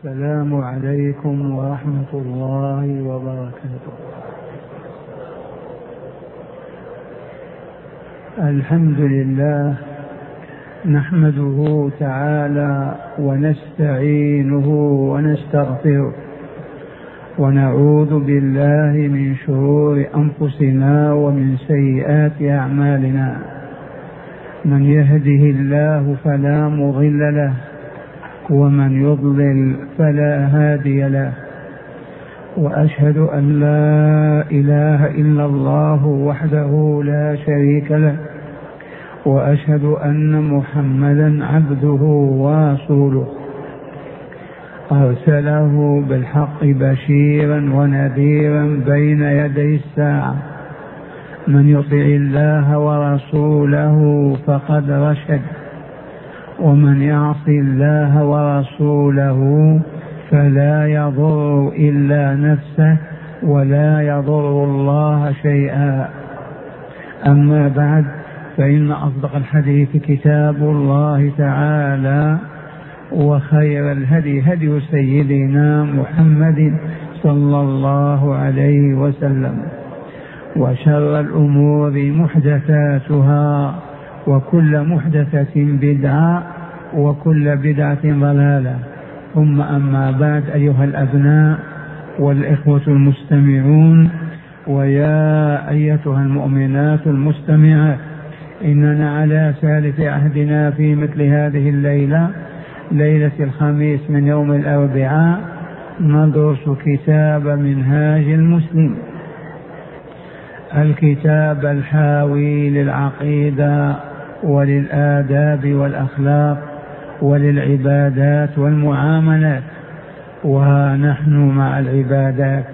السلام عليكم ورحمة الله وبركاته. الحمد لله نحمده تعالى ونستعينه ونستغفره ونعوذ بالله من شرور أنفسنا ومن سيئات أعمالنا. من يهده الله فلا مضل له ومن يضلل فلا هادي له، وأشهد أن لا إله إلا الله وحده لا شريك له، وأشهد أن محمدا عبده ورسوله أرسله بالحق بشيرا ونذيرا بين يدي الساعة. من يطع الله ورسوله فقد رشد، ومن يعص الله ورسوله فلا يضر إلا نفسه ولا يضر الله شيئا. أما بعد، فإن أصدق الحديث كتاب الله تعالى، وخير الهدي هدي سيدنا محمد صلى الله عليه وسلم، وشر الأمور محدثاتها، وكل محدثة بدعة، وكل بدعة ضلالة. ثم أما بعد، أيها الأبناء والإخوة المستمعون، ويا أيتها المؤمنات المستمعات، إننا على سالف عهدنا في مثل هذه الليلة، ليلة الخميس من يوم الأربعاء، ندرس كتاب منهاج المسلم، الكتاب الحاوي للعقيدة وللآداب والأخلاق وللعبادات والمعاملات. وها نحن مع العبادات.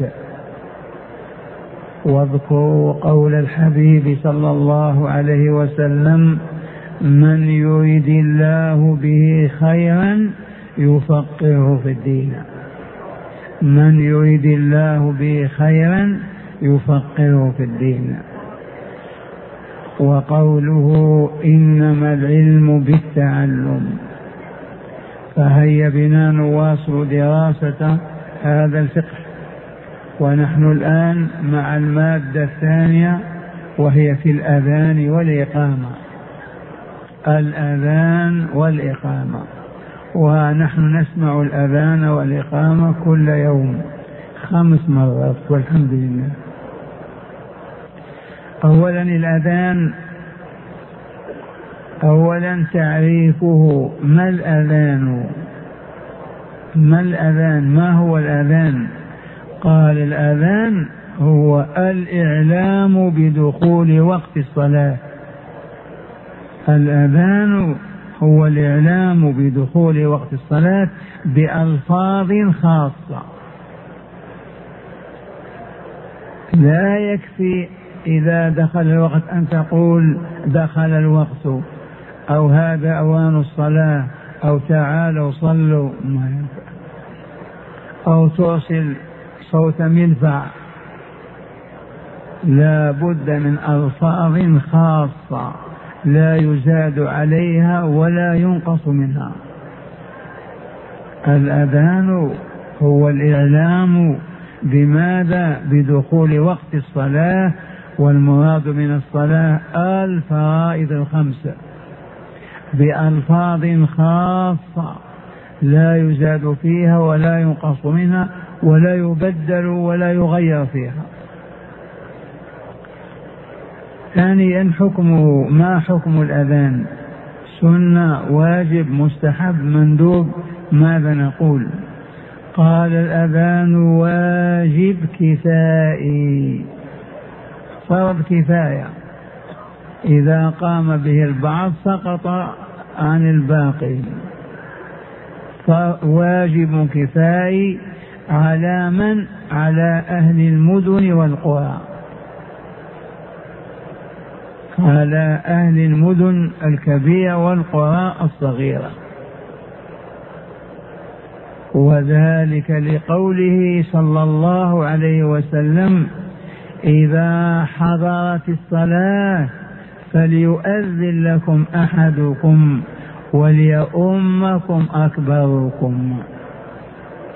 واذكروا قول الحبيب صلى الله عليه وسلم: من يريد الله به خيرا يفقهه في الدين. من يريد الله به خيرا يفقهه في الدين. وقوله: إنما العلم بالتعلم. فهيا بنا نواصل دراسة هذا الفقه، ونحن الآن مع المادة الثانية، وهي في الأذان والإقامة. الأذان والإقامة، ونحن نسمع الأذان والإقامة كل يوم 5 مرات والحمد لله. أولا الأذان، أولا تعريفه. ما الأذان؟ ما الأذان؟ ما هو الأذان؟ قال: الأذان هو الإعلام بدخول وقت الصلاة. الأذان هو الإعلام بدخول وقت الصلاة بألفاظ خاصة. لا يكفي إذا دخل الوقت أن تقول دخل الوقت، أو هذا أوان الصلاة، أو تعالوا صلوا، ما ينفع. أو ترسل صوت مدفع. لا بد من ألفاظ خاصة لا يزاد عليها ولا ينقص منها. الأذان هو الإعلام بماذا؟ بدخول وقت الصلاة، والمراد من الصلاة الفرائض ال5 بألفاظ خاصة لا يزاد فيها ولا ينقص منها ولا يبدل ولا يغير فيها. ثانيا حكمه. ما حكم الأذان؟ سنة، واجب، مستحب، مندوب؟ ماذا نقول؟ قال: الأذان واجب كفائي، فرض كفاية. إذا قام به البعض سقط عن الباقي. فواجب كفائي على من؟ على أهل المدن والقرى، على أهل المدن الكبيرة والقرى الصغيرة. وذلك لقوله صلى الله عليه وسلم: إذا حضرت الصلاة فليؤذن لكم أحدكم وليؤمكم أكبركم.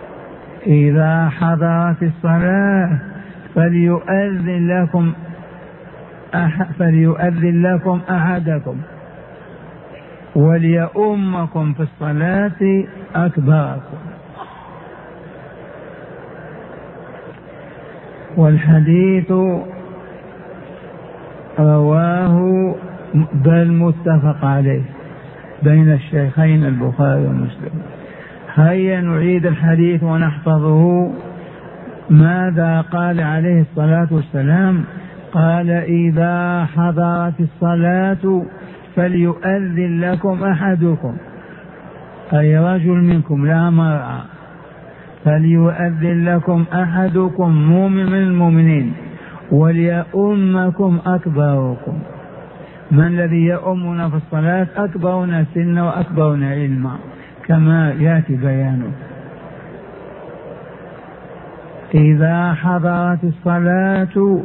إذا حضرت الصلاة فليؤذن لكم أحدكم وليؤمكم في الصلاة أكبركم. والحديث رواه بل متفق عليه بين الشيخين البخاري ومسلم. هيا نعيد الحديث ونحفظه. ماذا قال عليه الصلاة والسلام؟ قال إذا حضرت الصلاة فليؤذن لكم أحدكم، أي رجل منكم لا مرأة، فليؤذن لكم أحدكم مؤمن من المؤمنين وليؤمكم أكبركم. من الذي يؤمنا في الصلاة؟ أكبرنا سنا وأكبرنا علما كما يأتي بيانه. إذا حضرت الصلاة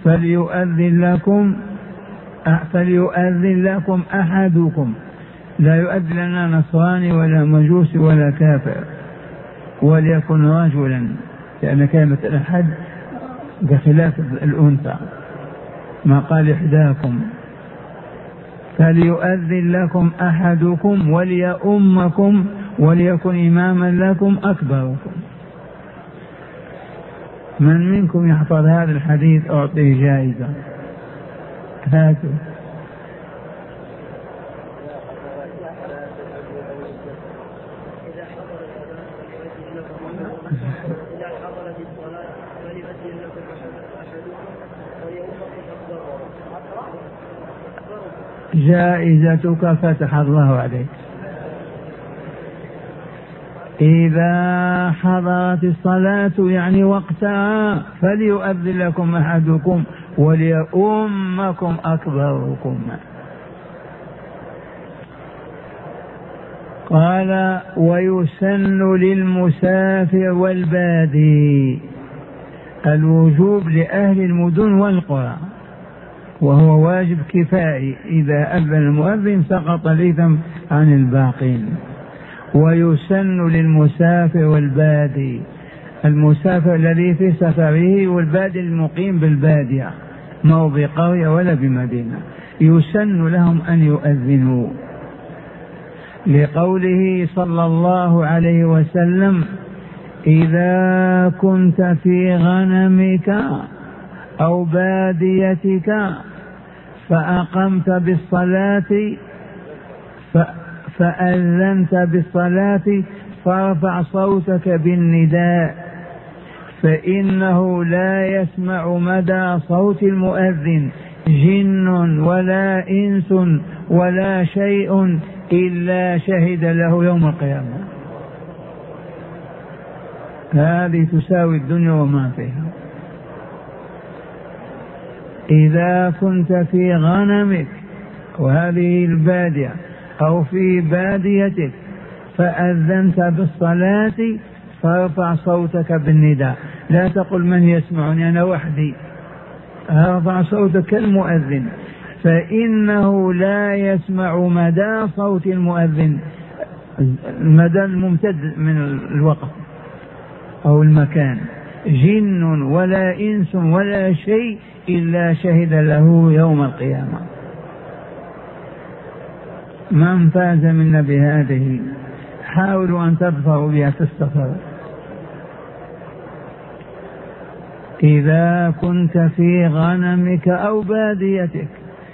فليؤذن لكم أحدكم، لا يؤذن لنا نصراني ولا مجوسي ولا كافر، وليكن رجلا، لأن كلمة الأحد بخلاف الأنثى، ما قال إحداكم. فليؤذن لكم أحدكم وليؤمكم وليكن إماما لكم أكبركم. من منكم يحفظ هذا الحديث أعطيه جائزة. هاتوا. جائزتك فتح الله عليك. إذا حضرت الصلاة يعني وقتها فليؤذن لكم أحدكم وليؤمكم أكبركم. قال ويسن للمسافر والبادي، الوجوب لأهل المدن والقرى، وهو واجب كفائي، إذا أذن المؤذن سقط الإثم عن الباقين. ويسن للمسافر والبادي، المسافر الذي في سفره والبادي المقيم بالبادية ما هو بقرية ولا بمدينة، يسن لهم أن يؤذنوا، لقوله صلى الله عليه وسلم إذا كنت في غنمك أو باديتك فأقمت بالصلاة فأذنت بالصلاة فارفع صوتك بالنداء، فإنه لا يسمع مدى صوت المؤذن جن ولا إنس ولا شيء إلا شهد له يوم القيامة. هذه تساوي الدنيا وما فيها. إذا كنت في غنمك وهذه البادية أو في باديتك فأذنت بالصلاة فارفع صوتك بالنداء، لا تقل من يسمعني أنا وحدي، ارفع صوتك كالمؤذن، فإنه لا يسمع مدى صوت المؤذن، المدى الممتد من الوقت أو المكان، جن ولا إنس ولا شيء إلا شهد له يوم القيامة. من فاز منا بهذه؟ حاولوا أن تظفروا بها في السفر. إذا كنت في غنمك أو باديتك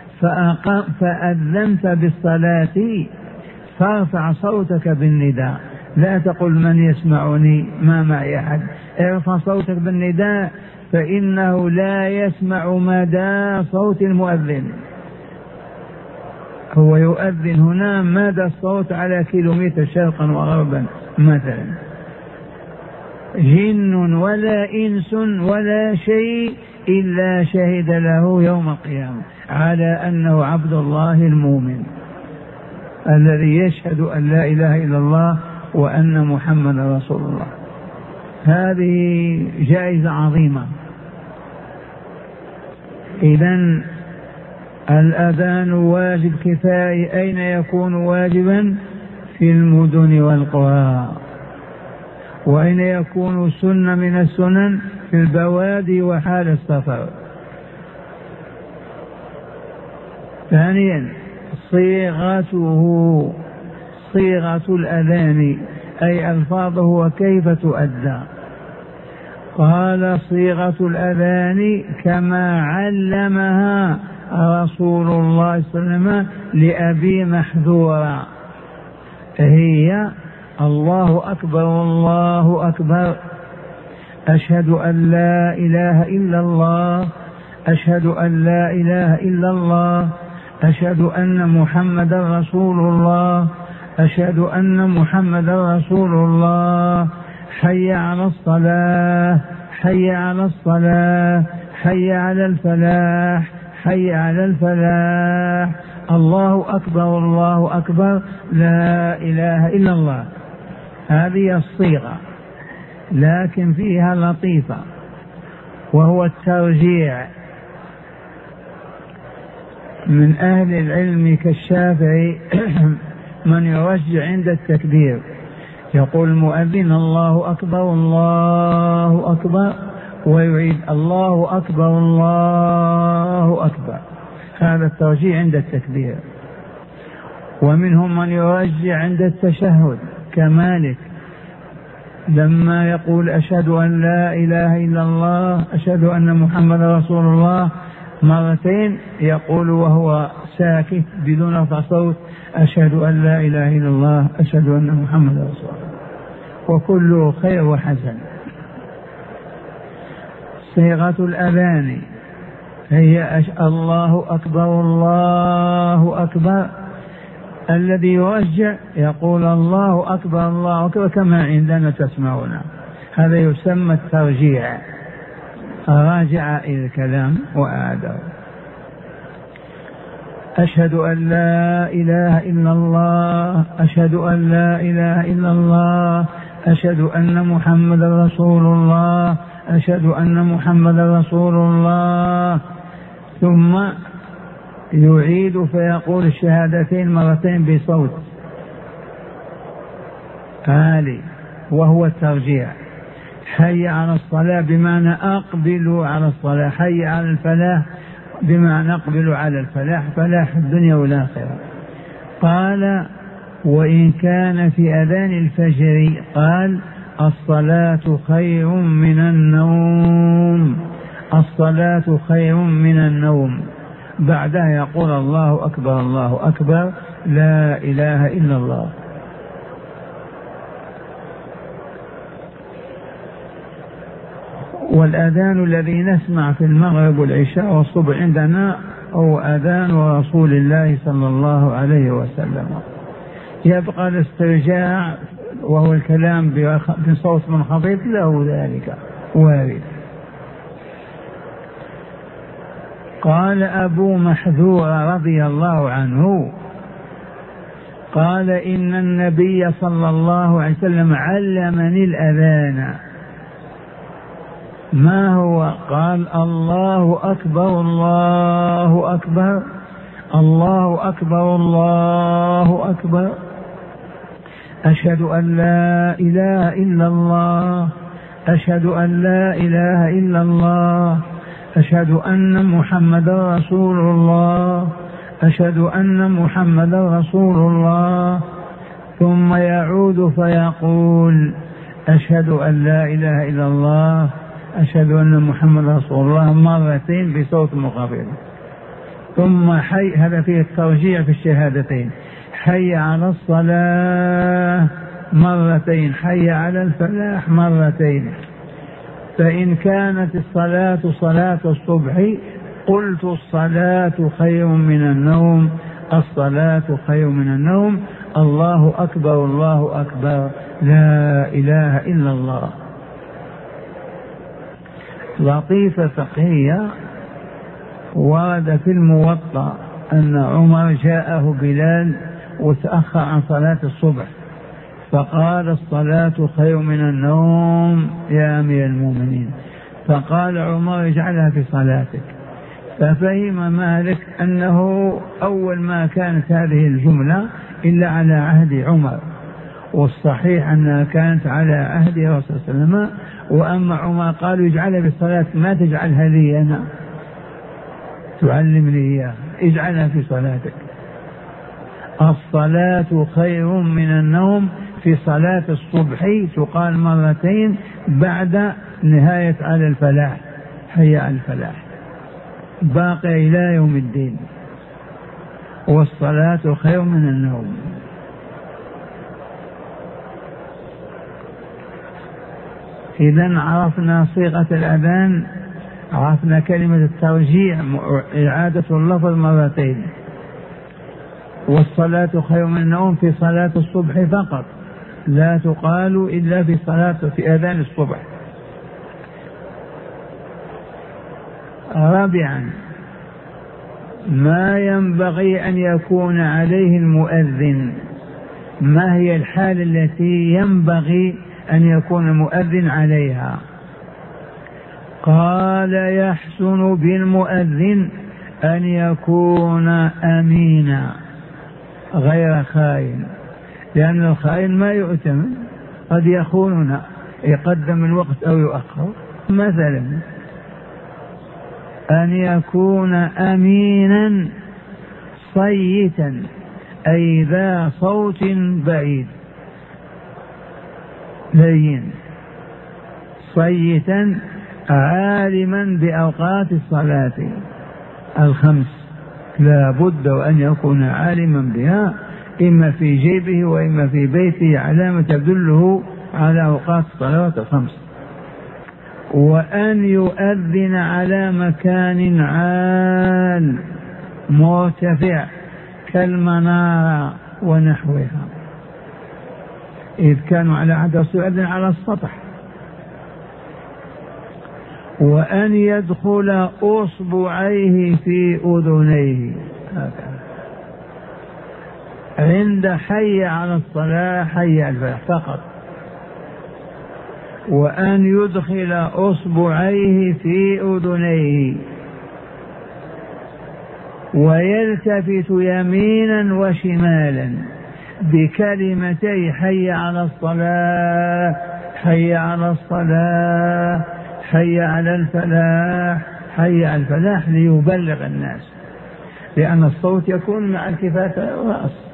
فأذنت بالصلاة فارفع صوتك بالنداء، لا تقل من يسمعني ما معي أحد، ارفع صوتك بالنداء، فإنه لا يسمع مدى صوت المؤذن. هو يؤذن هنا مدى الصوت على كيلومتر شرقا وغربا مثلا، جن ولا إنس ولا شيء إلا شهد له يوم القيامة على أنه عبد الله المؤمن الذي يشهد أن لا إله إلا الله وأن محمد رسول الله. هذه جائزة عظيمة. إذن الأذان واجب كفائي. أين يكون واجبا؟ في المدن والقرى. وأين يكون سنة من السنن؟ في البوادي وحال السفر. ثانيا صيغته، صيغة الأذان أي ألفاظه وكيف تؤدى. قال صيغة الأذان كما علمها رسول الله صلى الله عليه وسلم لأبي محذورا، هي: الله أكبر الله أكبر، أشهد أن لا إله إلا الله، أشهد أن لا إله إلا الله، أشهد أن محمدا رسول الله، أشهد أن محمدا رسول الله، حي على الصلاة، حي على الصلاة، حي على الفلاح، حي على الفلاح، الله أكبر الله أكبر، لا إله إلا الله. هذه الصيغة، لكن فيها لطيفة وهو الترجيع. من أهل العلم كالشافعي من يرجع عند التكبير، يقول المؤذن الله أكبر الله أكبر، ويعيد الله أكبر الله أكبر. هذا الترجيع عند التكبير. ومنهم من يرجع عند التشهد كمالك، لما يقول أشهد أن لا إله إلا الله، أشهد أن محمد رسول الله مرتين، يقول وهو ساكت بدون رفع صوت: أشهد أن لا إله إلا الله، أشهد أن محمد رسول الله، وكله خير وحسن. صيغة الأذان هي الله أكبر الله أكبر. الذي يرجع يقول الله أكبر الله أكبر كما عندنا تسمعون، هذا يسمى الترجيع. راجع إلى الكلام وأعاده: أشهد أن لا إله إلا الله، أشهد أن لا إله إلا الله، أشهد أن محمد رسول الله، أشهد أن محمد رسول الله. ثم يعيد فيقول الشهادتين مرتين بصوت عالي، وهو الترجيع. حي على الصلاة بمعنى أقبلوا على الصلاة، حي على الفلاح بمعنى أقبلوا على الفلاح، فلاح الدنيا والآخرة. قال: وإن كان في أذان الفجر قال: الصلاة خير من النوم، الصلاة خير من النوم. بعدها يقول الله أكبر الله أكبر، لا إله إلا الله. والأذان الذي نسمع في المغرب والعشاء والصبح عندنا هو أذان رسول الله صلى الله عليه وسلم. يبقى الاسترجاع وهو الكلام بصوت منخفض، له ذلك وارد. قال أبو محذور رضي الله عنه قال: إن النبي صلى الله عليه وسلم علمني الأذان. ما هو؟ قال: الله أكبر الله أكبر، الله أكبر الله أكبر، أشهد أن لا إله إلا الله، أشهد أن لا إله إلا الله، أشهد أن محمدا رسول الله، أشهد أن محمدا رسول الله. ثم يعود فيقول: أشهد أن لا إله إلا الله، أشهد أن محمدا رسول الله مرتين بصوت منخفض. ثم حي، هذا فيه الترجيع في الشهادتين، حي على الصلاة مرتين، حي على الفلاح مرتين. فإن كانت الصلاة صلاة الصبح قلت: الصلاة خير من النوم، الصلاة خير من النوم، الله أكبر الله أكبر، لا إله إلا الله. لطيفة فقهية. ورد في الموطأ أن عمر جاءه بلال وتأخر عن صلاة الصبح، فقال: الصلاة خير من النوم يا أمير المؤمنين. فقال عمر: اجعلها في صلاتك. ففهم مالك أنه أول ما كانت هذه الجملة إلا على عهد عمر، والصحيح أنها كانت على عهد الرسول صلى الله عليه وسلم. وأما عمر قالوا اجعلها بالصلاة، ما تجعلها لي أنا، تعلم لي إياها، اجعلها في صلاتك. الصلاة خير من النوم في صلاة الصبح تقال مرتين بعد نهاية على الفلاح، حي على الفلاح، باقي إلى يوم الدين. والصلاة خير من النوم. إذن عرفنا صيغة الأذان، عرفنا كلمة الترجيع إعادة اللفظ مرتين. والصلاة خير من النوم في صلاة الصبح فقط، لا تقال إلا في أذان الصبح. رابعا، ما ينبغي أن يكون عليه المؤذن، ما هي الحال التي ينبغي أن يكون المؤذن عليها؟ قال يحسن بالمؤذن أن يكون أمينا غير خائن، لأن الخائن ما يؤتمن، قد يخوننا، يقدم الوقت أو يؤخر. مثلا أن يكون أمينا صيتا، أي ذا صوت بعيد لين، صيتا عالما بأوقات الصلاة الخمس، لا بد أن يكون عالما بها، إما في جيبه وإما في بيته علامة تدله على أوقات الصلوات الخمس. وأن يؤذن على مكان عال مرتفع كالمنارة ونحوها، إذ كانوا على عهد الرسول يؤذن على السطح. وأن يدخل أصبعيه في أذنيه عند حي على الصلاة، حي على الفلاح فقط. وأن يدخل أصبعيه في أذنيه ويلتفت يمينا وشمالا بكلمتي حي على الصلاة، حي على الصلاة، حي على الفلاح، حي على الفلاح، ليبلغ الناس، لأن الصوت يكون مع التفات الرأس.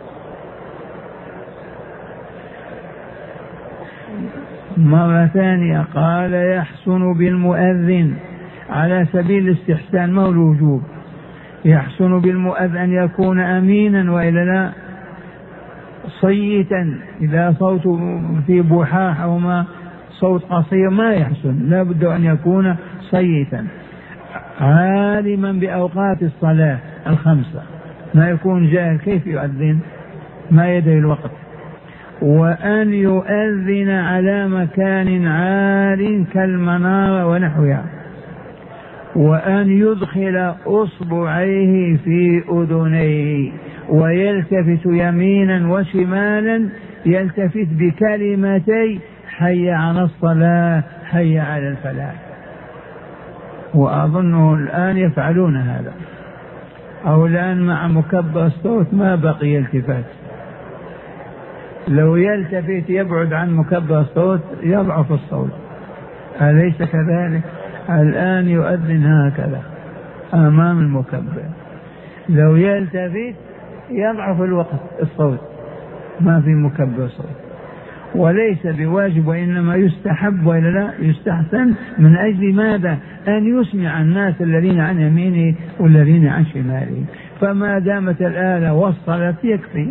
مرة ثانية قال يحسن بالمؤذن على سبيل الاستحسان، ما هو الوجوب. يحسن بالمؤذن أن يكون أمينا وإلا لا صيتا، إذا صوت في بحاح أو ما صوت قصير ما يحسن، لا بد أن يكون صيتا، عالما بأوقات الصلاة الخمسة، ما يكون جاهل كيف يؤذن، ما يدري الوقت. وأن يؤذن على مكان عال كالمنارة ونحوها. وأن يدخل أصبعيه في أذنيه ويلتفت يمينا وشمالا، يلتفت بكلمتي حي على الصلاة، حي على الفلاح. وأظنه الآن يفعلون هذا، أو الآن مع مكبر الصوت ما بقي التفات، لو يلتفت يبعد عن مكبر الصوت يضعف الصوت، أليس كذلك؟ الآن يؤذن هكذا أمام المكبر، لو يلتفت يضعف الوقت الصوت، ما في مكبر صوت. وليس بواجب وإنما يستحب وإلا لا يستحسن، من أجل ماذا؟ أن يسمع الناس الذين عن يمينه والذين عن شماله، فما دامت الآلة وصلت يكفي.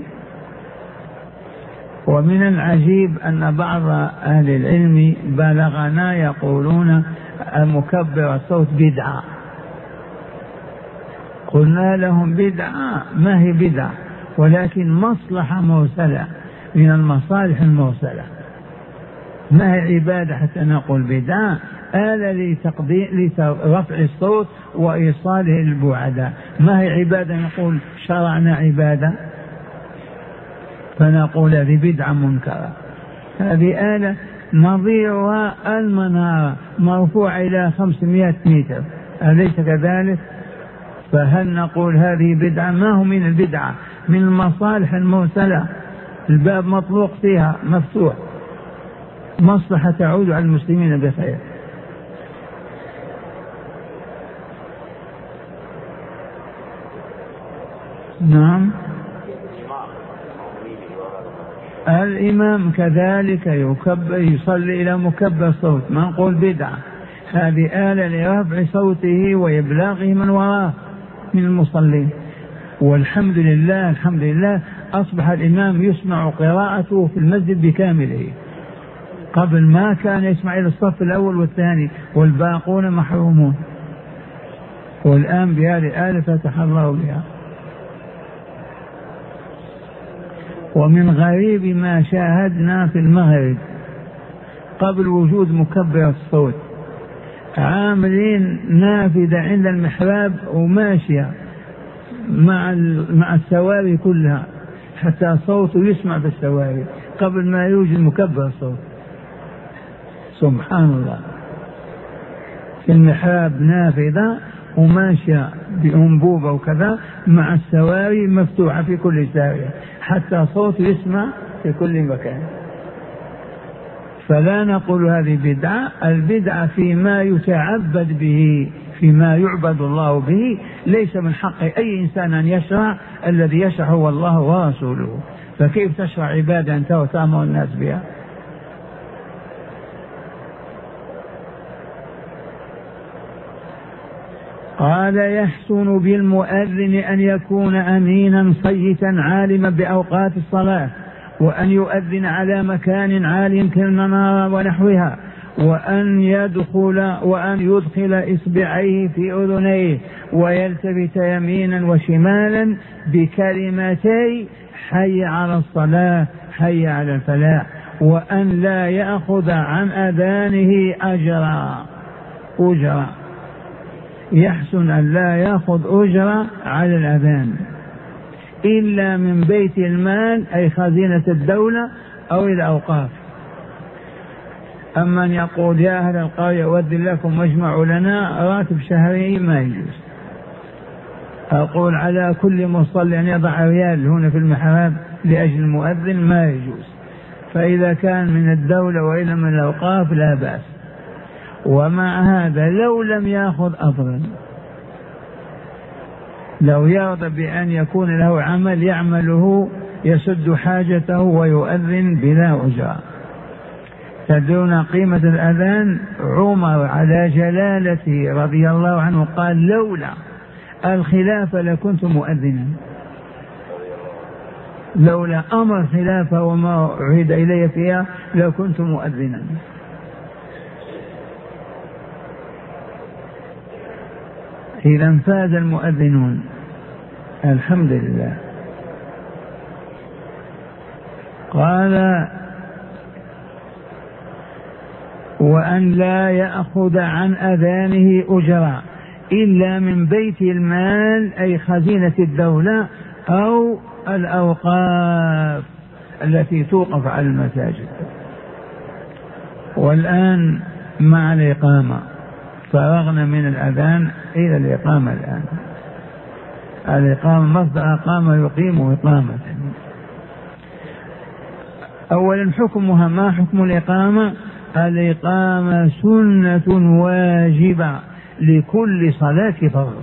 ومن العجيب أن بعض أهل العلم بلغنا يقولون مكبر الصوت بدعة. قلنا لهم بدعة ما هي بدعة، ولكن مصلحة مرسلة من المصالح المرسلة، ما هي عبادة حتى نقول بدعة، آلة لرفع الصوت وإيصاله للبعداء، ما هي عبادة نقول شرعنا عبادة فنقول هذه بدعة منكرة. هذه آلة نظيرها المنارة مرفوعة إلى 500 متر، أليس كذلك؟ فهل نقول هذه بدعة؟ ما هو من البدعة، من المصالح المرسلة. الباب مطلوق فيها مفتوح، مصلحة تعود على المسلمين بخير. نعم. الإمام كذلك يكبر، يصلي إلى مكبر صوت، ما نقول بدعة، هذه آلة لرفع صوته وإبلاغه من وراه من المصلين. والحمد لله الحمد لله أصبح الإمام يسمع قراءته في المسجد بكامله، قبل ما كان يسمع إلى الصف الأول والثاني والباقون محرومون، والآن بهذه الآلة فتح الله بها. ومن غريب ما شاهدنا في المغرب قبل وجود مكبر الصوت، عاملين نافذة عند المحراب وماشية مع السواري كلها حتى صوته يسمع في السواري قبل ما يوجد مكبر الصوت. سبحان الله، في المحراب نافذة وماشية بأنبوبة وكذا مع السواري مفتوحة في كل زاوية حتى صوته يسمع في كل مكان. فلا نقول هذه بدعة، البدعة فيما يتعبد به، فيما يعبد الله به، ليس من حق أي إنسان أن يشرع، الذي يشرع هو الله ورسوله، فكيف تشرع عبادة أنت وتأمر الناس بها؟ قال يحسن بالمؤذن أن يكون أمينا صيتا عالما بأوقات الصلاة، وأن يؤذن على مكان عال كالمنارة ونحوها، وأن يدخل إصبعيه في أذنيه ويلتفت يمينا وشمالا بكلمتي حي على الصلاة حي على الفلاح، وأن لا يأخذ عن أذانه أجرا. يحسن أن لا يأخذ أجرا على الأذان إلا من بيت المال أي خزينة الدولة أو الأوقاف. أما أن يقول يا أهل القرية أؤذن لكم واجمعوا لنا راتب شهري ما يجوز. أقول على كل مصلي أن يضع ريال هنا في المحراب لأجل المؤذن ما يجوز. فإذا كان من الدولة وإلا من الأوقاف لا بأس. ومع هذا لو لم يأخذ أفضل، لو يرضى بأن يكون له عمل يعمله يسد حاجته ويؤذن بلا أجرة. تدرون قيمة الأذان؟ عمر على جلالته رضي الله عنه قال لولا الخلافة لكنت مؤذنا، لولا أمر الخلافة وما عهد إلي فيها لكنت مؤذنا. إذا فاز المؤذنون الحمد لله. قال وأن لا يأخذ عن أذانه أجرا إلا من بيت المال أي خزينة الدولة أو الأوقاف التي توقف على المساجد. والآن مع الإقامة فرغنا من الأذان إلى الإقامة. الآن الإقامة مصدر أقام يقيم إقامة. أولا حكمها، ما حكم الإقامة؟ الإقامة سنة واجبة لكل صلاة فرض.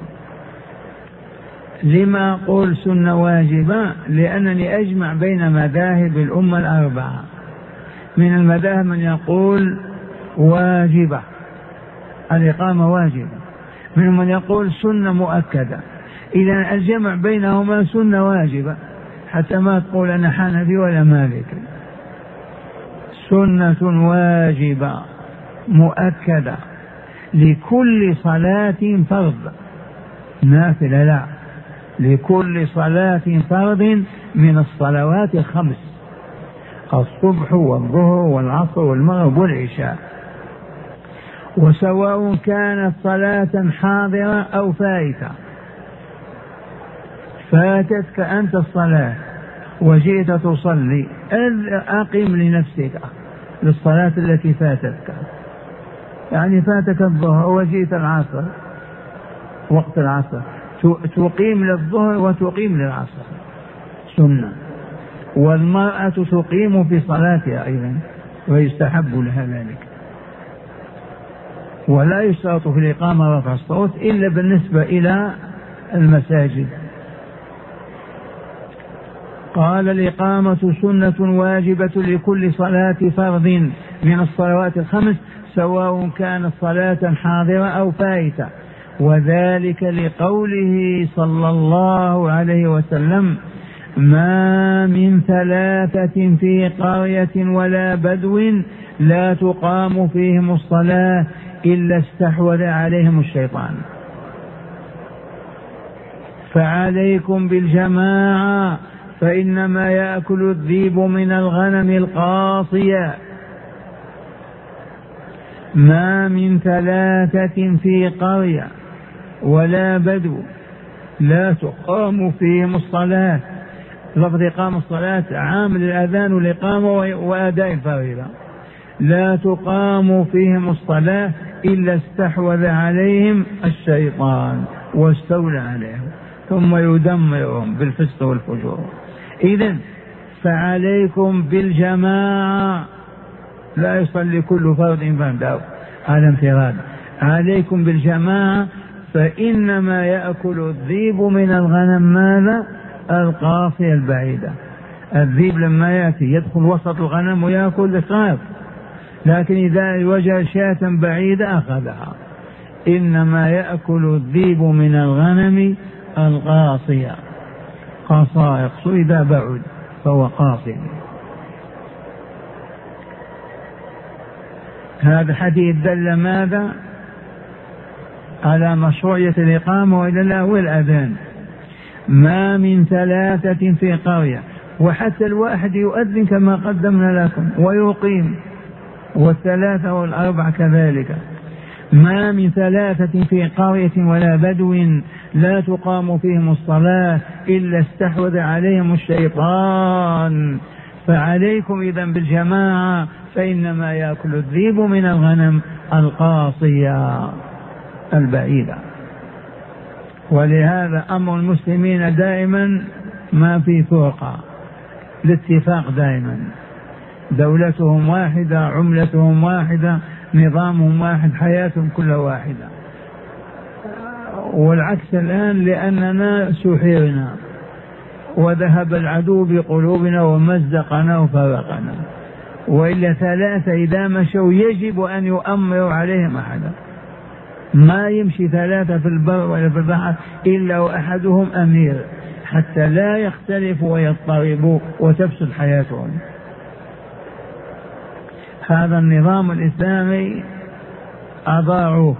لما أقول سنة واجبة؟ لأنني أجمع بين مذاهب الأمة الأربعة. من المذاهب من يقول واجبة، الإقامة واجبة، منهم من يقول سنة مؤكدة. إذا الجمع بينهما سنة واجبة، حتى ما تقول أنا حنفي ولا مالكي. سنة واجبة مؤكدة لكل صلاة فرض، نافلة لا، لكل صلاة فرض من الصلوات الخمس، الصبح والظهر والعصر والمغرب والعشاء، وسواء كانت صلاة حاضرة أو فائتة. فاتتك أنت الصلاة وجئت تصلي، أقم لنفسك للصلاة التي فاتتك. يعني فاتك الظهر وجئت العصر وقت العصر، تقيم للظهر وتقيم للعصر سنة. والمرأة تقيم في صلاتها أيضا ويستحب لها ذلك. ولا يشترط في الإقامة رفع الصوت إلا بالنسبة إلى المساجد. قال الإقامة سنة واجبة لكل صلاة فرض من الصلوات الخمس سواء كانت صلاة حاضرة أو فائتة، وذلك لقوله صلى الله عليه وسلم: ما من ثلاثة في قرية ولا بدو لا تقام فيهم الصلاة إلا استحوذ عليهم الشيطان. فعليكم بالجماعة فإنما يأكل الذئب من الغنم القاصية. ما من ثلاثة في قرية ولا بدو لا تقام فيهم الصلاة. لفظ إقام الصلاة عام للأذان والإقامة وأداء الفريضة. لا تقام فيهم الصلاة إلا استحوذ عليهم الشيطان واستولى عليهم ثم يدمرهم بالفسق والفجور. إذن فعليكم بالجماعة، لا يصلي كل فرد فردا على انفراد، عليكم بالجماعة فإنما يأكل الذئب من الغنم ماذا؟ القاصية البعيدة. الذئب لما يأتي يدخل وسط الغنم ويأكل يخاف، لكن إذا وجد شاة بعيدة أخذها. إنما يأكل الذئب من الغنم القاصية، قصائق إذا بعد فهو قاصي. هذا حديث دل ماذا؟ على مشروعية الإقامة وإلى لا والأذان. ما من ثلاثة في قرية، وحتى الواحد يؤذن كما قدمنا لكم ويقيم، والثلاثة والأربع كذلك. ما من ثلاثة في قرية ولا بدو لا تقام فيهم الصلاة إلا استحوذ عليهم الشيطان. فعليكم إذن بالجماعة فإنما يأكل الذئب من الغنم القاصية البعيدة. ولهذا أمر المسلمين دائما ما في فرقة، الاتفاق دائما، دولتهم واحدة، عملتهم واحدة، نظامهم واحد، حياتهم كلها واحدة. والعكس الآن لأننا سحرنا وذهب العدو بقلوبنا ومزقنا وفرقنا. وإلا ثلاثة إذا مشوا يجب أن يؤمروا عليهم أحدا. ما يمشي ثلاثة في البر ولا في البحر إلا وأحدهم أمير، حتى لا يختلفوا ويضطربوا وتفسد حياتهم. هذا النظام الإسلامي أضاعوه.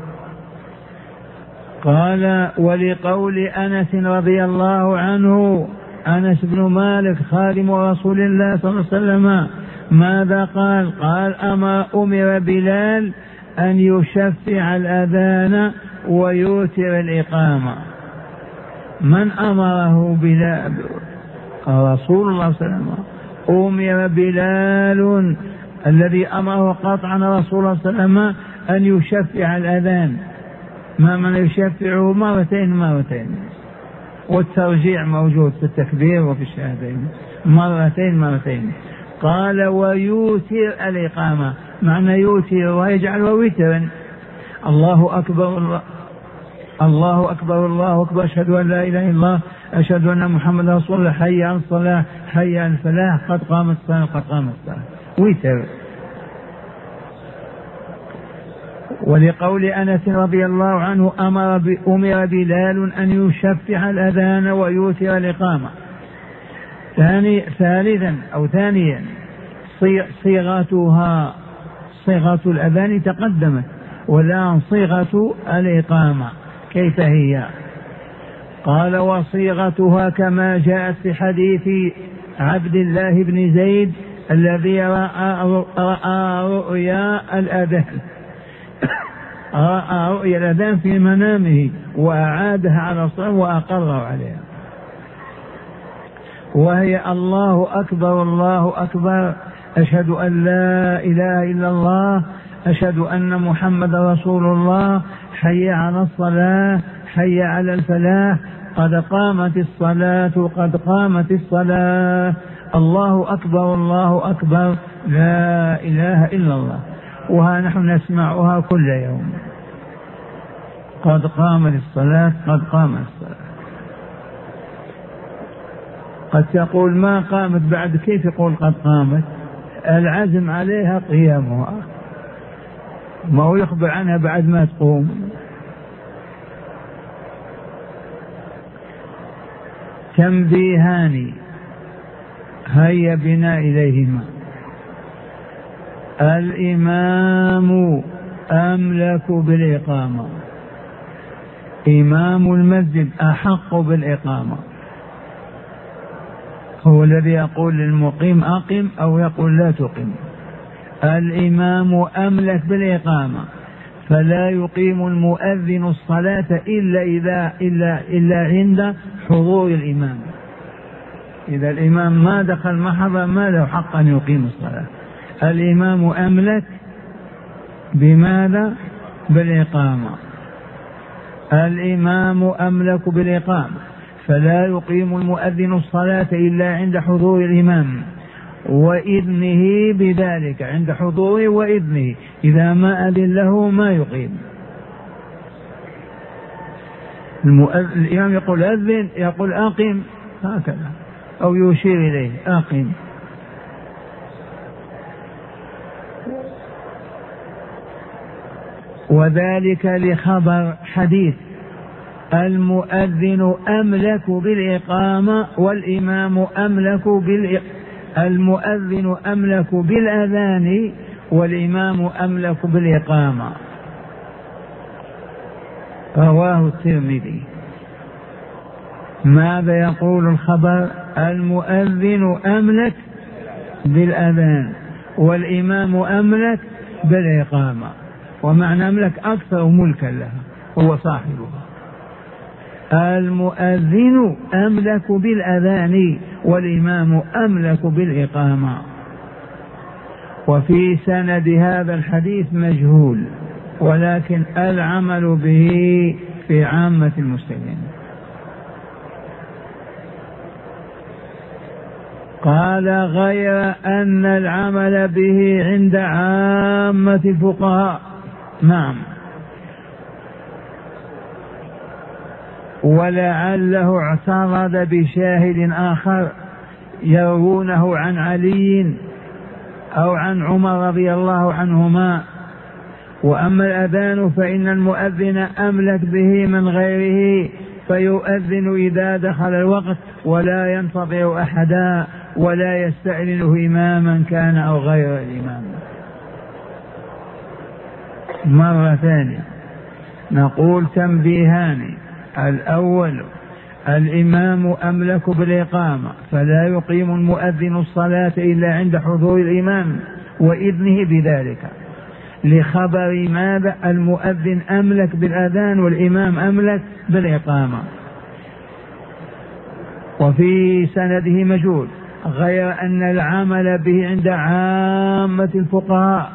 قال: ولقول أنس رضي الله عنه، أنس بن مالك خادم رسول الله صلى الله عليه وسلم، ماذا قال؟ قال: أمر بلال أن يشفع الأذان ويوتر الإقامة. من أمره بلال؟ رسول الله صلى الله عليه وسلم. أمر بلال الذي أمره قطعا رسول الله صلى الله عليه وسلم أن يشفع الأذان. ما من يشفعه مرتين، والترجيع موجود في التكبير وفي الشهادتين، مرتين. قال: ويوتر الإقامة، معنى يوتر ويجعل وترا. الله أكبر الله أكبر الله أكبر، أشهد أن لا إله إلا الله، أشهد أن محمد رسول الله، حي على الصلاة، حي على الفلاح، قد قامت الصلاة، قد قامت الصلاة، وتر. ولقول أنس رضي الله عنه أمر بلال أن يشفع الأذان ويوتر الإقامة. ثانيا صيغة الأذان تقدمت، والآن صيغة الإقامة كيف هي؟ قال: وصيغتها كما جاءت في حديث عبد الله بن زيد الذي رأى رؤيا الأذان في منامه وأعادها على الصلاة وأقر عليها، وهي: الله أكبر الله أكبر، أشهد أن لا إله إلا الله، أشهد أن محمد رسول الله، حي على الصلاة، حي على الفلاح، قد قامت الصلاة، قد قامت الصلاة، الله أكبر الله أكبر لا إله إلا الله، وها نحن نسمعها كل يوم. قد قامت الصلاة قد قامت الصلاة. قد تقول ما قامت بعد، كيف يقول قد قامت؟ العزم عليها قيامها، ما هو يخبر عنها بعد ما تقوم. تنبيهان هيا بنا إليهما. الإمام أملك بالإقامة، إمام المسجد أحق بالإقامة، هو الذي يقول للمقيم أقم أو يقول لا تقم. الإمام أملك بالإقامة، فلا يقيم المؤذن الصلاة إلا عند حضور الإمام. إذا الإمام ما دخل محضر ما له حق أن يقيم الصلاة. الإمام أملك بماذا؟ بالإقامة. الإمام أملك بالإقامة، فلا يقيم المؤذن الصلاة إلا عند حضور الإمام وإذنه بذلك، عند حضوره وإذنه، إذا ما أذن له ما يقيم. الإمام يقول أذن، يقول أقم هكذا، أو يشير إليه أقم. وذلك لخبر حديث المؤذن أملك بالإقامة والإمام أملك المؤذن أملك بالأذان والإمام أملك بالإقامة، رواه الترمذي. ماذا يقول الخبر؟ المؤذن أملك بالأذان والإمام أملك بالإقامة، ومعنى أملك أكثر ملكا لها، هو صاحبها. المؤذن أملك بالأذان والإمام أملك بالإقامة. وفي سند هذا الحديث مجهول، ولكن العمل به في عامة المسلمين. قال غير أن العمل به عند عامة الفقهاء. نعم، ولعله اعترض بشاهد آخر يرونه عن علي أو عن عمر رضي الله عنهما. وأما الأذان فإن المؤذن أملك به من غيره، فيؤذن إذا دخل الوقت ولا ينتظر أحدا ولا يستأذنه إماما كان أو غير الإمام. مرة ثانية نقول تنبيهان. الأول الإمام أملك بالإقامة، فلا يقيم المؤذن الصلاة إلا عند حضور الإمام وإذنه بذلك، لخبر ماذا؟ المؤذن أملك بالأذان والإمام أملك بالإقامة. وفي سنده مجهول، غير أن العمل به عند عامة الفقهاء،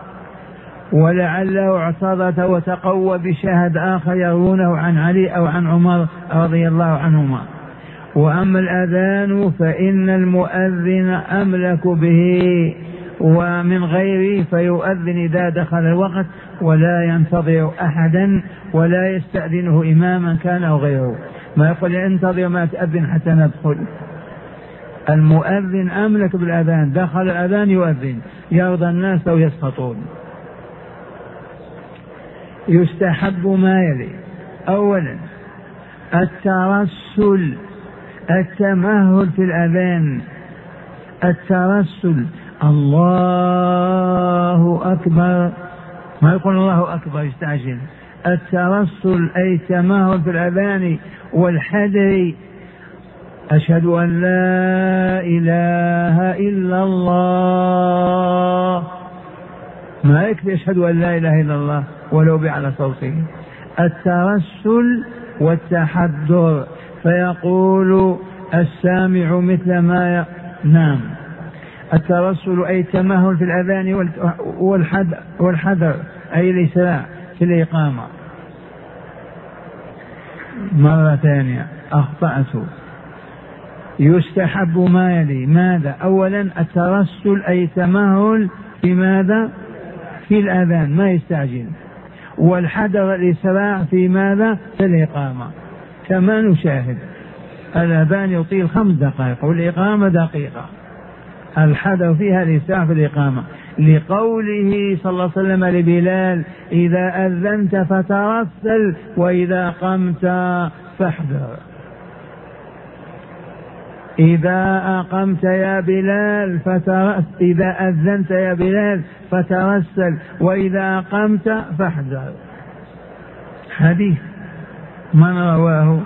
ولعله اعترض وتقوى بشاهد آخر يرونه عن علي أو عن عمر رضي الله عنهما. وأما الأذان فإن المؤذن أملك به ومن غيره، فيؤذن إذا دخل الوقت ولا ينتظر أحدا ولا يستأذنه إماما كان أو غيره، ما يقول انتظر ما تأذن حتى ندخل. المؤذن أملك بالأذان، دخل الأذان يؤذن، يرضى الناس أو يسقطون. يستحب ما يلي: أولا الترسل، التمهل في الأذان، الترسل، الله أكبر، ما يقول الله أكبر يستعجل. الترسل أي التمهل في الأذان والحذر، أشهد أن لا إله إلا الله، ما يكفي أشهد أن لا إله إلا الله ولو بأعلى صوته. الترسل والتحذر، فيقول السامع مثل ما نعم. الترسل أي التمهل في الأذان والحذر أي الإسراع في الإقامة. مرة ثانية أخطأت، يستحب ما يلي. ماذا؟ أولا الترسل أي التمهل في ماذا؟ في الأذان، ما يستعجل. والحذر الإسراع في ماذا؟ في الإقامة، كما نشاهد الأذان يطيل 5 دقائق والإقامة دقيقة، الحذر فيها الإسراع في الإقامة، لقوله صلى الله عليه وسلم لبلال: إذا أذنت فترسل وإذا قمت فاحذر. إذا أقمت يا بلال إذا أذنت يا بلال فترسل وإذا أقمت فاحذر. حديث من رواه؟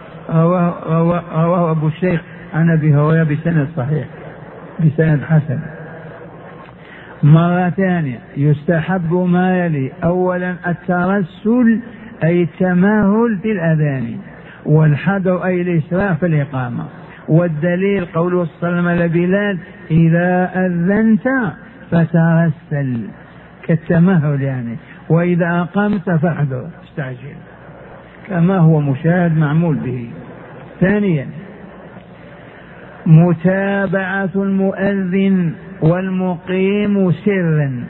رواه أبو الشيخ عن أبي هريرة بسند صحيح، بسند حسن. مرة ثانية يستحب ما يلي. أولا الترسل أي التماهل في الأذان، والحذر أي الإسراع في الإقامة. والدليل قوله صلى الله عليه وسلم لبلال: إذا أذنت فترسل، كالتمهل يعني، وإذا أقمت فاحذر، استعجل، كما هو مشاهد معمول به. ثانيا متابعة المؤذن والمقيم سرا.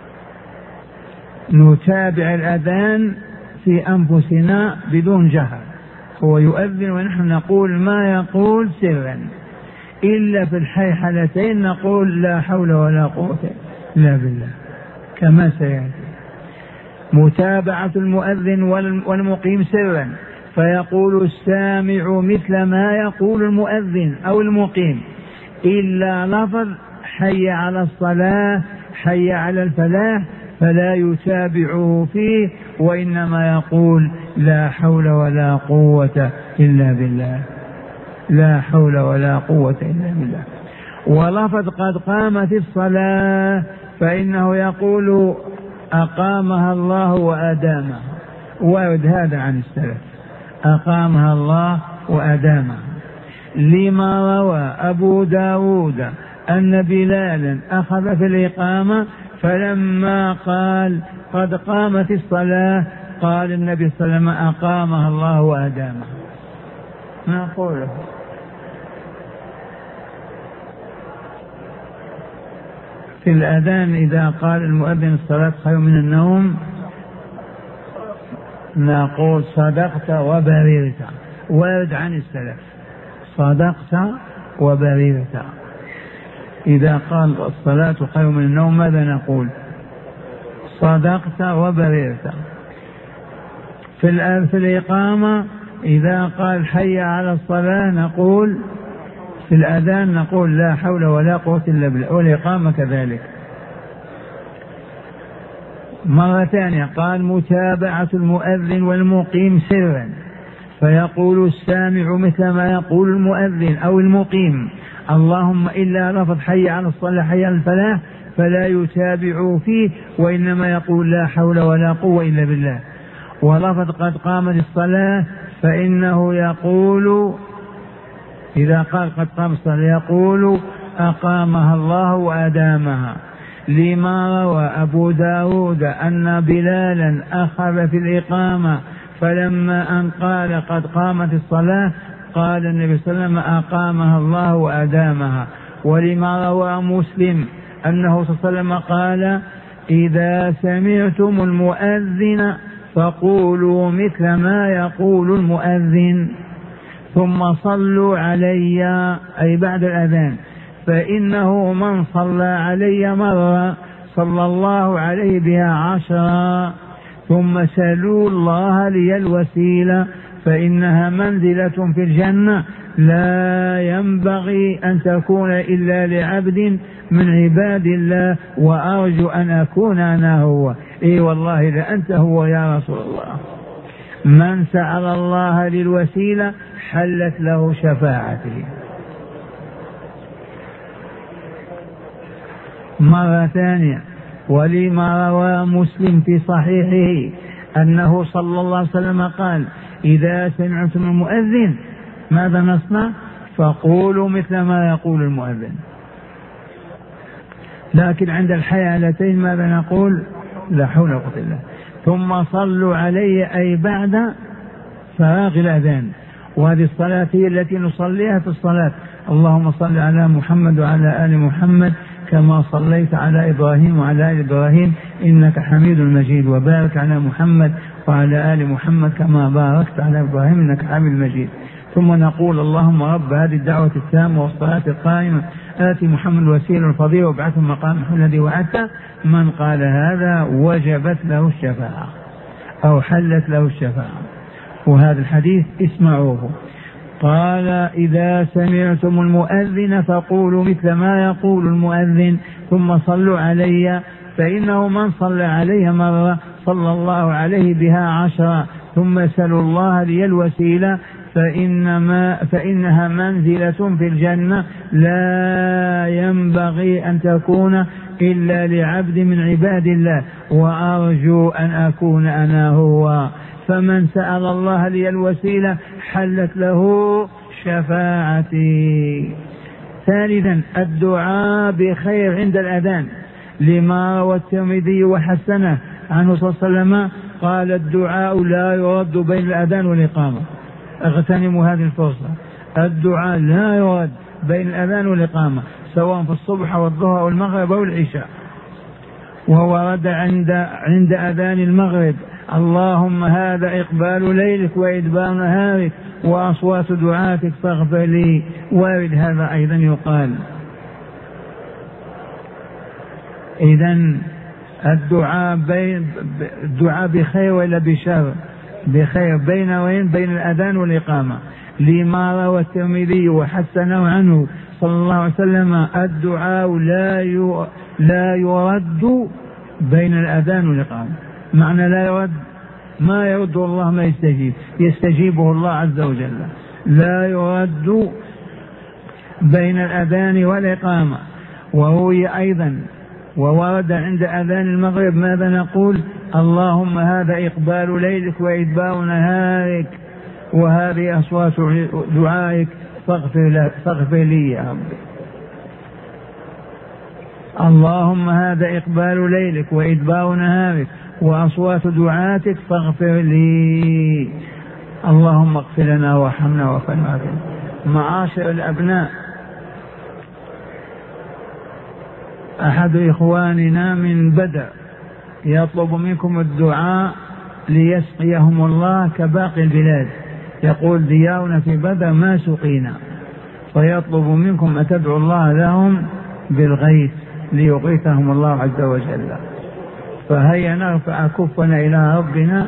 نتابع الأذان في أنفسنا بدون جهر، هو يؤذن ونحن نقول ما يقول سرا، إلا في الحالتين نقول لا حول ولا قوة إلا بالله كما سيأتي. متابعة المؤذن والمقيم سرا، فيقول السامع مثل ما يقول المؤذن أو المقيم، إلا لفظ حي على الصلاة حي على الفلاح فلا يتابعه فيه، وإنما يقول لا حول ولا قوة إلا بالله، لا حول ولا قوة إلا بالله. ولفظ قد قامت الصلاة فإنه يقول أقامها الله وأدامها، وارد هذا عن السلف، أقامها الله وأدامها. لما روى أبو داود أن بلالا أخذ في الإقامة فلما قال قد قامت الصلاة قال النبي صلى الله عليه وسلم أقامها الله وأدامها. نقوله في الأذان إذا قال المؤذن الصلاة خير من النوم نقول صدقت وبررت، وارد عن السلف، صدقت وبررت. إذا قال الصلاة خير من النوم ماذا نقول؟ صدقت وبررت. في الإقامة إذا قال حي على الصلاة نقول في الأذان نقول لا حول ولا قوة إلا بالله، والإقامة كذلك. مرة ثانية قال متابعة المؤذن والمقيم سرا، فيقول السامع مثل ما يقول المؤذن أو المقيم، اللهم إلا لفظ حي على الصلاة حي على الفلاح فلا يتابع فيه، وإنما يقول لا حول ولا قوة إلا بالله. ولفظ قد قامت الصلاة فإنه يقول إذا قال قد قام الصلاة يقول أقامها الله وأدامها. لما روى أبو داود أن بلالا أخذ في الإقامة فلما أن قال قد قامت الصلاة قال النبي صلى الله عليه وسلم أقامها الله وأدامها. ولما روى مسلم أنه صلى الله عليه وسلم قال إذا سمعتم المؤذن فقولوا مثل ما يقول المؤذن ثم صلوا علي، أي بعد الأذان، فإنه من صلى علي مرة صلى الله عليه بها 10، ثم سألوا الله لي الوسيلة فإنها منزلة في الجنة لا ينبغي أن تكون إلا لعبد من عباد الله، وأرجو أن أكون أنا هو. إي والله لأنت هو يا رسول الله. من سأل الله للوسيلة حلت له شفاعته. مرة ثانية ولما روى مسلم في صحيحه أنه صلى الله عليه وسلم قال إذا سمعتم المؤذن ماذا نصنع؟ فقولوا مثل ما يقول المؤذن. لكن عند الحيالتين ماذا نقول؟ لا حول ولا قوة إلا بالله. ثم صلوا علي، أي بعد فراغ الأذان. وهذه الصلاة هي التي نصليها في الصلاة، اللهم صل على محمد وعلى آل محمد كما صليت على إبراهيم وعلى آل إبراهيم إنك حميد مجيد، وبارك على محمد وعلى آل محمد كما باركت على إبراهيم إنك حميد مجيد. ثم نقول اللهم رب هذه الدعوة التامة والصلاة القائمة آتي محمد الوسيلة والفضيلة وابعثه مقام محمد الذي وعدته. من قال هذا وجبت له الشفاعة أو حلت له الشفاعة. وهذا الحديث اسمعوه. قال إذا سمعتم المؤذن فقولوا مثل ما يقول المؤذن ثم صلوا علي، فإنه من صلى علي مرة صلى الله عليه بها 10، ثم سلوا الله لي الوسيلة فإنها منزلة في الجنة لا ينبغي أن تكون إلا لعبد من عباد الله، وأرجو أن أكون أنا هو. فمن سأل الله لي الوسيلة حلت له شفاعتي. ثالثا الدعاء بخير عند الأذان، لما روى الترمذي وحسنه عنه صلى الله عليه وسلم قال الدعاء لا يرد بين الأذان والإقامة. اغتنموا هذه الفرصة، الدعاء لا يرد بين الأذان والإقامة سواء في الصبح والظهر والمغرب والعشاء. وورد عند أذان المغرب اللهم هذا إقبال ليلك وإدبار نهارك وأصوات دعاتك فاغفر لي. وارد هذا أيضا يقال. إذن الدعاء بخير ولا بشر؟ بخير. بين الأذان والإقامة، لما روى الترمذي وحسنه عنه صلى الله عليه وسلم الدعاء لا يرد بين الأذان والإقامة. معنى لا يرد، ما يرد الله ما يستجيبه الله عز وجل. لا يرد بين الأذان والإقامة. وروي أيضا وورد عند أذان المغرب ماذا نقول؟ اللهم هذا إقبال ليلك وإدبار نهارك وهذه أصوات دعائك فاغفر لي يا رب. اللهم هذا إقبال ليلك وإدبار نهارك وأصوات دعاتك فاغفر لي. اللهم اغفر لنا وارحمنا وارحمنا. معاشر الأبناء، أحد إخواننا من بدر يطلب منكم الدعاء ليسقيهم الله كباقي البلاد. يقول ديارنا في بدر ما سقينا، فيطلب منكم أن تدعوا الله لهم بالغيث ليغيثهم الله عز وجل. فهيا نرفع كفنا إلى ربنا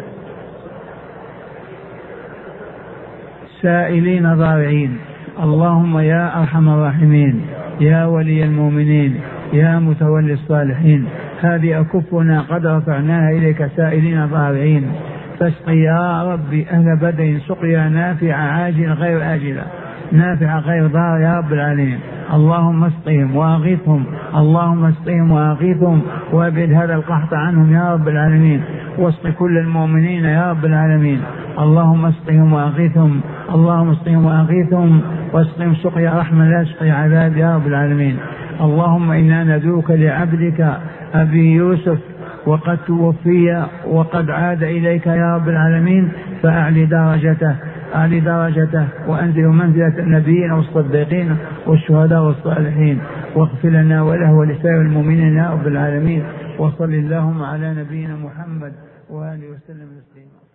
سائلين ضارعين. اللهم يا أرحم الراحمين، يا ولي المؤمنين، يا متولي الصالحين، هذه أكفنا قد رفعناها إليك سائلين ضارعين، فاسقي يا ربي أهل بدر سقيا نافعة عاجلة غير آجلة، نافعة غير ضار يا رب العالمين. اللهم اسقهم واغيثهم، اللهم اسقهم واغيثهم وابعد هذا القحط عنهم يا رب العالمين، واسق كل المؤمنين يا رب العالمين. اللهم اسقهم واغيثهم، اللهم اسقهم واغيثهم واسقهم سقيا رحمة لا سقيا عذاب يا رب العالمين. اللهم إنا ندعوك لعبدك أبي يوسف وقد توفي وقد عاد إليك يا رب العالمين، فأعلي درجته وأنزل منزلة النبيين والصديقين والشهداء والصالحين، واغفر لنا وله ولسائر المؤمنين يا رب العالمين. وصل اللهم على نبينا محمد وآله وسلم تسليما.